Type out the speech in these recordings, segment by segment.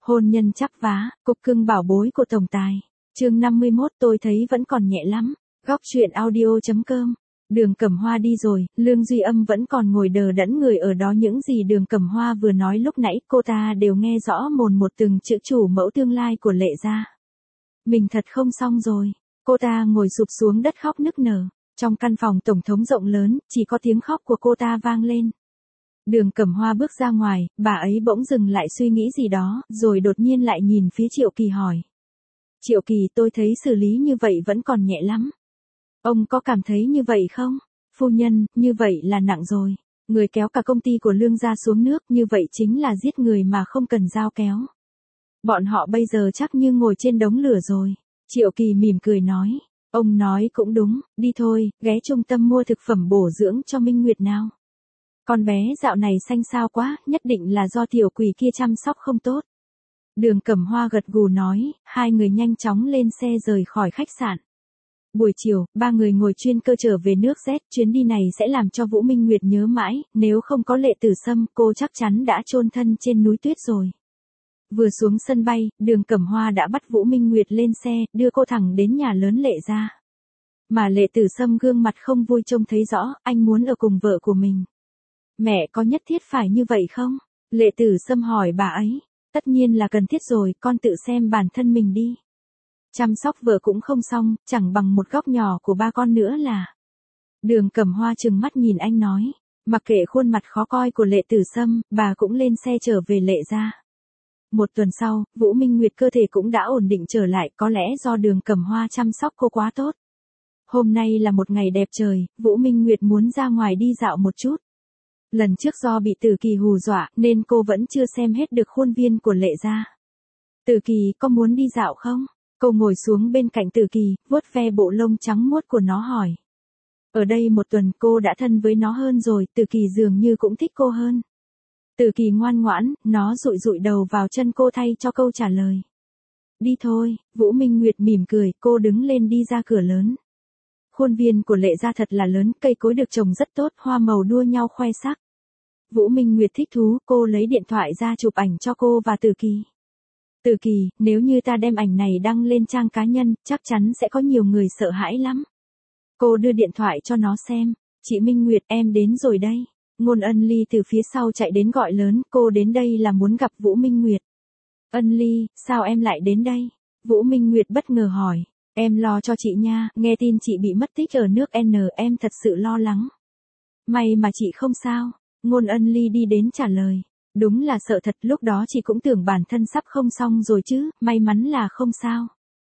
Hôn nhân chắp vá, cục cưng bảo bối của tổng tài. Chương 51 tôi thấy vẫn còn nhẹ lắm. Góc truyện audio.com. Đường Cẩm Hoa đi rồi, Lương Duy Âm vẫn còn ngồi đờ đẫn người ở đó, những gì Đường Cẩm Hoa vừa nói lúc nãy cô ta đều nghe rõ mồn một từng chữ, chủ mẫu tương lai của Lệ gia. Mình thật không xong rồi. Cô ta ngồi sụp xuống đất khóc nức nở. Trong căn phòng tổng thống rộng lớn, chỉ có tiếng khóc của cô ta vang lên. Đường Cẩm Hoa bước ra ngoài, bà ấy bỗng dừng lại suy nghĩ gì đó, rồi đột nhiên lại nhìn phía Triệu Kỳ hỏi. Triệu Kỳ, tôi thấy xử lý như vậy vẫn còn nhẹ lắm. Ông có cảm thấy như vậy không? Phu nhân, như vậy là nặng rồi. Người kéo cả công ty của Lương gia xuống nước, như vậy chính là giết người mà không cần dao kéo. Bọn họ bây giờ chắc như ngồi trên đống lửa rồi. Triệu Kỳ mỉm cười nói. Ông nói cũng đúng, đi thôi, ghé trung tâm mua thực phẩm bổ dưỡng cho Minh Nguyệt nào. Con bé dạo này xanh xao quá, nhất định là do tiểu quỷ kia chăm sóc không tốt. Đường Cẩm Hoa gật gù nói, hai người nhanh chóng lên xe rời khỏi khách sạn. Buổi chiều, ba người ngồi chuyên cơ trở về nước Z, chuyến đi này sẽ làm cho Vũ Minh Nguyệt nhớ mãi, nếu không có Lệ Tử Sâm, cô chắc chắn đã chôn thân trên núi tuyết rồi. Vừa xuống sân bay, Đường Cẩm Hoa đã bắt Vũ Minh Nguyệt lên xe, đưa cô thẳng đến nhà lớn Lệ gia. Mà Lệ Tử Sâm gương mặt không vui trông thấy rõ, anh muốn ở cùng vợ của mình. Mẹ có nhất thiết phải như vậy không? Lệ Tử Sâm hỏi bà ấy. Tất nhiên là cần thiết rồi, con tự xem bản thân mình đi. Chăm sóc vợ cũng không xong, chẳng bằng một góc nhỏ của ba con nữa là. Đường Cẩm Hoa trừng mắt nhìn anh nói. Mặc kệ khuôn mặt khó coi của Lệ Tử Sâm, bà cũng lên xe trở về Lệ gia. Một tuần sau, Vũ Minh Nguyệt cơ thể cũng đã ổn định trở lại, có lẽ do Đường Cẩm Hoa chăm sóc cô quá tốt. Hôm nay là một ngày đẹp trời, Vũ Minh Nguyệt muốn ra ngoài đi dạo một chút. Lần trước do bị Tử Kỳ hù dọa, nên cô vẫn chưa xem hết được khuôn viên của Lệ gia. Tử Kỳ, có muốn đi dạo không? Cô ngồi xuống bên cạnh Tử Kỳ, vuốt ve bộ lông trắng muốt của nó hỏi. Ở đây một tuần cô đã thân với nó hơn rồi, Tử Kỳ dường như cũng thích cô hơn. Tử Kỳ ngoan ngoãn, nó dụi dụi đầu vào chân cô thay cho câu trả lời. Đi thôi, Vũ Minh Nguyệt mỉm cười, cô đứng lên đi ra cửa lớn. Khuôn viên của Lệ gia thật là lớn, cây cối được trồng rất tốt, hoa màu đua nhau khoe sắc. Vũ Minh Nguyệt thích thú, cô lấy điện thoại ra chụp ảnh cho cô và Tử Kỳ. Tử Kỳ, nếu như ta đem ảnh này đăng lên trang cá nhân, chắc chắn sẽ có nhiều người sợ hãi lắm. Cô đưa điện thoại cho nó xem. Chị Minh Nguyệt, em đến rồi đây. Ngôn Ân Ly từ phía sau chạy đến gọi lớn, cô đến đây là muốn gặp Vũ Minh Nguyệt. Ân Ly, sao em lại đến đây? Vũ Minh Nguyệt bất ngờ hỏi. Em lo cho chị nha, nghe tin chị bị mất tích ở nước N, em thật sự lo lắng. May mà chị không sao. Ngôn Ân Ly đi đến trả lời. Đúng là sợ thật, lúc đó chị cũng tưởng bản thân sắp không xong rồi chứ, may mắn là không sao.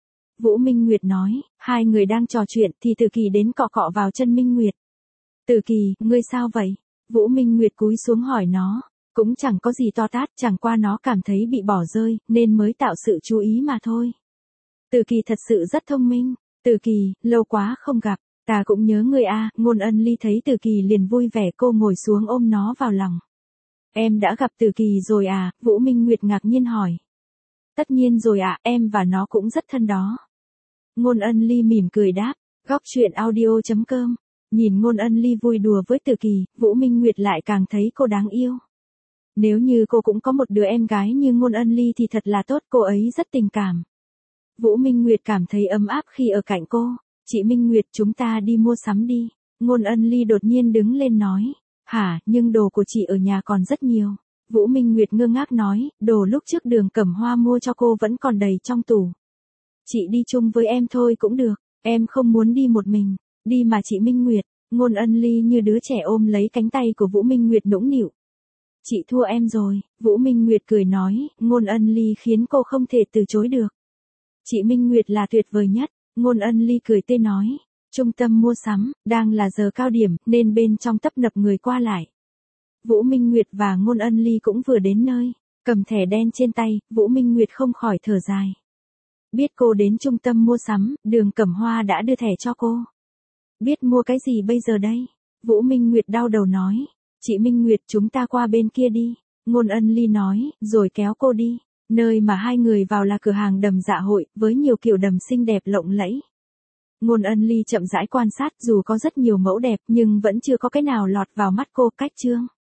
Vũ Minh Nguyệt nói, hai người đang trò chuyện thì Tử Kỳ đến cọ cọ vào chân Minh Nguyệt. Tử Kỳ, ngươi sao vậy? Vũ Minh Nguyệt cúi xuống hỏi nó. Cũng chẳng có gì to tát, chẳng qua nó cảm thấy bị bỏ rơi, nên mới tạo sự chú ý mà thôi. Tử Kỳ thật sự rất thông minh. Tử Kỳ, lâu quá không gặp, ta cũng nhớ ngươi a. Ngôn Ân Ly thấy Tử Kỳ liền vui vẻ, cô ngồi xuống ôm nó vào lòng. Em đã gặp Tử Kỳ rồi à? Vũ Minh Nguyệt ngạc nhiên hỏi. Tất nhiên rồi ạ, em và nó cũng rất thân đó. Ngôn Ân Ly mỉm cười đáp. Góc truyện audio.com. Nhìn Ngôn Ân Ly vui đùa với Tử Kỳ, Vũ Minh Nguyệt lại càng thấy cô đáng yêu. Nếu như cô cũng có một đứa em gái như Ngôn Ân Ly thì thật là tốt, cô ấy rất tình cảm. Vũ Minh Nguyệt cảm thấy ấm áp khi ở cạnh cô. Chị Minh Nguyệt, chúng ta đi mua sắm đi. Ngôn Ân Ly đột nhiên đứng lên nói. Hả, nhưng đồ của chị ở nhà còn rất nhiều. Vũ Minh Nguyệt ngơ ngác nói, đồ lúc trước Đường Cẩm Hoa mua cho cô vẫn còn đầy trong tủ. Chị đi chung với em thôi cũng được, em không muốn đi một mình. Đi mà chị Minh Nguyệt. Ngôn Ân Ly như đứa trẻ ôm lấy cánh tay của Vũ Minh Nguyệt nũng nịu. Chị thua em rồi, Vũ Minh Nguyệt cười nói, Ngôn Ân Ly khiến cô không thể từ chối được. Chị Minh Nguyệt là tuyệt vời nhất. Ngôn Ân Ly cười tươi nói. Trung tâm mua sắm, đang là giờ cao điểm, nên bên trong tấp nập người qua lại. Vũ Minh Nguyệt và Ngôn Ân Ly cũng vừa đến nơi. Cầm thẻ đen trên tay, Vũ Minh Nguyệt không khỏi thở dài. Biết cô đến trung tâm mua sắm, Đường Cẩm Hoa đã đưa thẻ cho cô. Biết mua cái gì bây giờ đây? Vũ Minh Nguyệt đau đầu nói. Chị Minh Nguyệt, chúng ta qua bên kia đi. Ngôn Ân Ly nói, rồi kéo cô đi. Nơi mà hai người vào là cửa hàng đầm dạ hội, với nhiều kiểu đầm xinh đẹp lộng lẫy. Ngôn Ân Ly chậm rãi quan sát, dù có rất nhiều mẫu đẹp nhưng vẫn chưa có cái nào lọt vào mắt cô. Cách chương